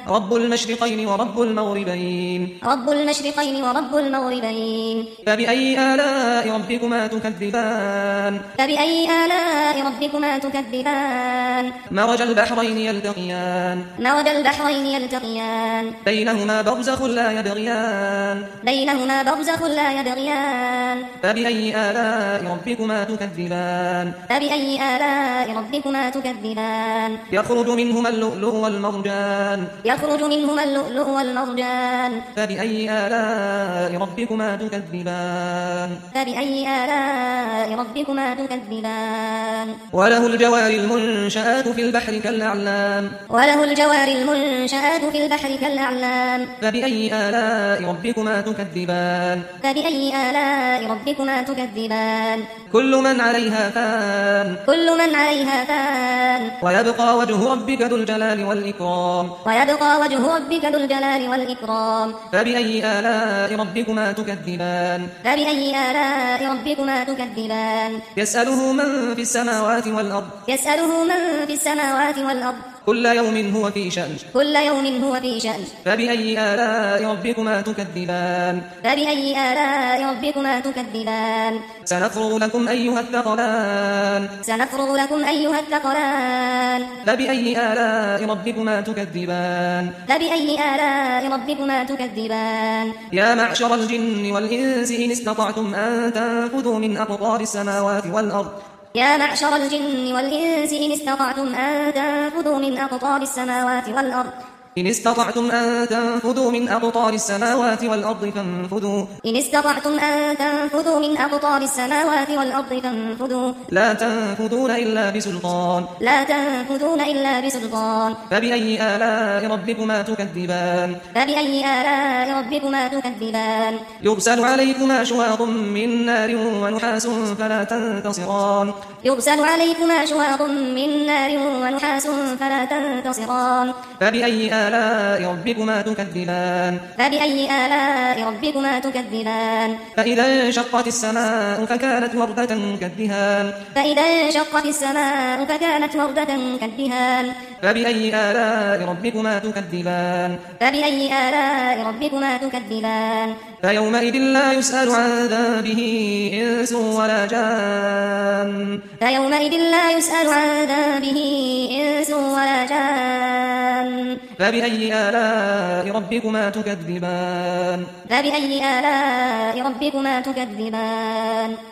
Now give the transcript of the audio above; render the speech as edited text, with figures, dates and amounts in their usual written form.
رب المشرقين ورب المغربين رب المشرقين ورب المغربين فبأي آلاء ربكما تكذبان فبأي آلاء ربكما تكذبان مرج البحرين يلتقيان مرج البحرين يلتقيان بينهما برزخ لا يبغيان بينهما برزخ لا يبغيان فبأي آلاء ربكما تكذبان فبأي آلاء ربكما تكذبان يخرج منهما اللؤلؤ والمرجان يخرج منهما اللؤلؤ والمرجان فبأي آلاء ربكما تكذبان فبأي آلاء ربكما تكذبان وله الجوار المنشآت في البحر كالأعلام وله الجوار المنشآت في البحر كالأعلام فبأي آلاء ربكما تكذبان فبأي آلاء ربكما تكذبان كل من عليها فان كل من عليها فان ويبقى وجه ربك ذو الجلال والإكرام ويبقى وجه ربك ذو الجلال والإكرام فبأي آلاء ربكما تكذبان فبأي آلاء ربكما تكذبان يسأله من في السماوات والأرض يسأله من في السماوات والأرض كل يوم هو في شأن كل يوم هو في شأن فبأي آلاء ربكما تكذبان فبأي آلاء ربكما تكذبان سنفرغ لكم أيها الثقلان سنفرغ لكم أيها الثقلان فبأي آلاء ربكما تكذبان فبأي آلاء ربكما تكذبان يا معشر الجن والإنس إن استطعتم أن تنفذوا من أقطار السماوات والأرض يا معشر الجن والإنس إن استطعتم أن تنفذوا من أقطار السماوات والأرض إن استطعتم أن تنفذوا من أقطار السماوات والأرض فانفذوا إن استطعتم أن تنفذوا من أقطار السماوات والأرض فانفذوا لا تنفذون إلا بسلطان لا تنفذون إلا بسلطان فبأي آلاء ربكما تكذبان فبأي آلاء ربكما تكذبان يرسل عليكما شواظ من نار ونحاس فلا تنتصران يرسل عليكما شواظ من نار ونحاس فلا تنتصران فبأي آلاء ربكما تكذبان فبأي آلاء ربكما تكذبان فإذا انشقت السماء فكانت وردة كالدهان فإذا انشقت السماء فكانت وردة كالدهان فبأي آلاء ربكما تكذبان فبأي آلاء ربكما تكذبان فيومئذ لا يسأل عن ذنبه إنس ولا جان فيومئذ لا يسأل عن ذنبه إنس ولا جان فبأي آلاء ربكما تكذبان فبأي آلاء ربكما تكذبان